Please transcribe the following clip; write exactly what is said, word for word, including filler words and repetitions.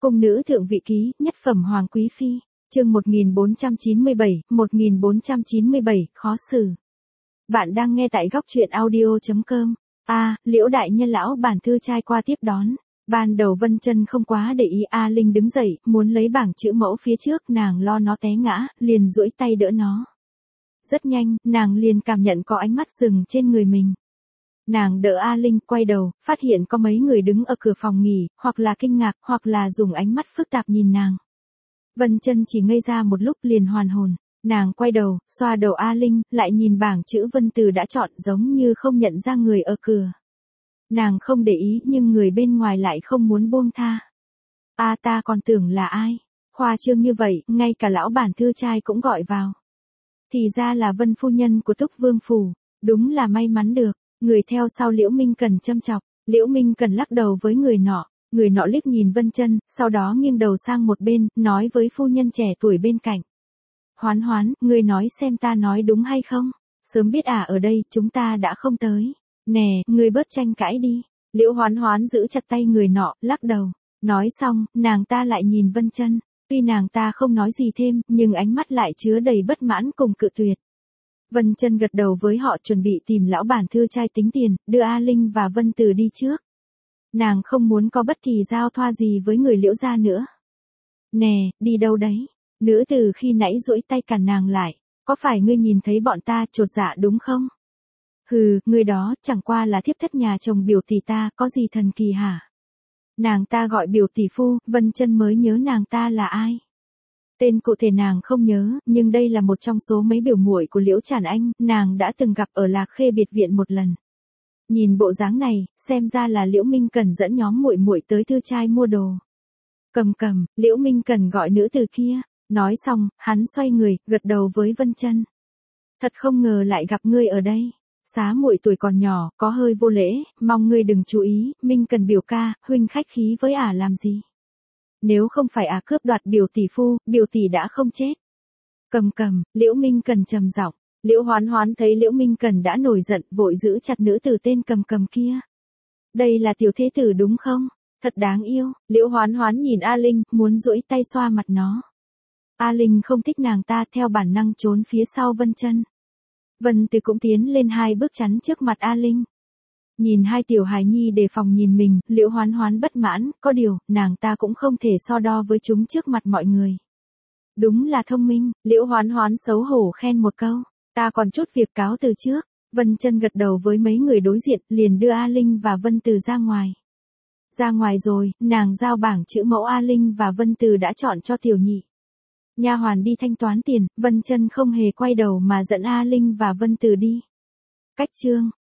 Cung nữ thượng vị ký, nhất phẩm hoàng quý phi, chương một nghìn bốn trăm chín mươi bảy, một nghìn bốn trăm chín mươi bảy, khó xử. Bạn đang nghe tại góc truyện audio chấm com. A, Liễu đại nhân lão bản thư trai qua tiếp đón. Ban đầu Vân Chân không quá để ý, A Linh đứng dậy, muốn lấy bảng chữ mẫu phía trước, nàng lo nó té ngã, liền duỗi tay đỡ nó. Rất nhanh, nàng liền cảm nhận có ánh mắt dừng trên người mình. Nàng đỡ A Linh, quay đầu, phát hiện có mấy người đứng ở cửa phòng nghỉ, hoặc là kinh ngạc, hoặc là dùng ánh mắt phức tạp nhìn nàng. Vân Chân chỉ ngây ra một lúc liền hoàn hồn, nàng quay đầu, xoa đầu A Linh, lại nhìn bảng chữ Vân Từ đã chọn, giống như không nhận ra người ở cửa. Nàng không để ý, nhưng người bên ngoài lại không muốn buông tha. A ta còn tưởng là ai? Khoa trương như vậy, ngay cả lão bản thư trai cũng gọi vào. Thì ra là Vân phu nhân của Túc Vương phủ, đúng là may mắn được. Người theo sau Liễu Minh Cần châm chọc, Liễu Minh Cần lắc đầu với người nọ, người nọ liếc nhìn Vân Chân, sau đó nghiêng đầu sang một bên, nói với phu nhân trẻ tuổi bên cạnh. Hoán Hoán, ngươi nói xem ta nói đúng hay không? Sớm biết à, ở đây, chúng ta đã không tới. Nè, ngươi bớt tranh cãi đi. Liễu Hoán Hoán giữ chặt tay người nọ, lắc đầu. Nói xong, nàng ta lại nhìn Vân Chân, tuy nàng ta không nói gì thêm, nhưng ánh mắt lại chứa đầy bất mãn cùng cự tuyệt. Vân Chân gật đầu với họ, chuẩn bị tìm lão bản thư trai tính tiền, đưa A Linh và Vân Từ đi trước. Nàng không muốn có bất kỳ giao thoa gì với người Liễu gia nữa. Nè, đi đâu đấy? Nữ tử khi nãy duỗi tay cản nàng lại. Có phải ngươi nhìn thấy bọn ta chột dạ đúng không? Hừ, ngươi đó chẳng qua là thiếp thất nhà chồng biểu tỷ ta, có gì thần kỳ hả? Nàng ta gọi biểu tỷ phu, Vân Chân mới nhớ nàng ta là ai. Tên cụ thể nàng không nhớ, nhưng đây là một trong số mấy biểu muội của Liễu Trản Anh, nàng đã từng gặp ở Lạc Khê biệt viện một lần. Nhìn bộ dáng này, xem ra là Liễu Minh Cần dẫn nhóm muội muội tới thư trai mua đồ. Cầm cầm, Liễu Minh Cần gọi nữ từ kia, nói xong, hắn xoay người, gật đầu với Vân Chân. Thật không ngờ lại gặp ngươi ở đây. Xá muội tuổi còn nhỏ, có hơi vô lễ, mong ngươi đừng chú ý, Minh Cần biểu ca, huynh khách khí với ả làm gì? Nếu không phải ả cướp đoạt biểu tỷ phu, biểu tỷ đã không chết. Cầm cầm, Liễu Minh Cần trầm giọng. Liễu Hoán Hoán thấy Liễu Minh Cần đã nổi giận, vội giữ chặt nữ tử tên Cầm Cầm kia. Đây là tiểu thế tử đúng không? Thật đáng yêu. Liễu Hoán Hoán nhìn A Linh, muốn duỗi tay xoa mặt nó. A Linh không thích nàng ta, theo bản năng trốn phía sau Vân Chân. Vân Từ cũng tiến lên hai bước chắn trước mặt A Linh. Nhìn hai tiểu hài nhi đề phòng nhìn mình, Liễu Hoán Hoán bất mãn, có điều, nàng ta cũng không thể so đo với chúng trước mặt mọi người. Đúng là thông minh, Liễu Hoán Hoán xấu hổ khen một câu, ta còn chút việc cáo từ trước. Vân Chân gật đầu với mấy người đối diện, liền đưa A Linh và Vân Từ ra ngoài. Ra ngoài rồi, nàng giao bảng chữ mẫu A Linh và Vân Từ đã chọn cho tiểu nhị. Nha hoàn đi thanh toán tiền, Vân Chân không hề quay đầu mà dẫn A Linh và Vân Từ đi. Cách chương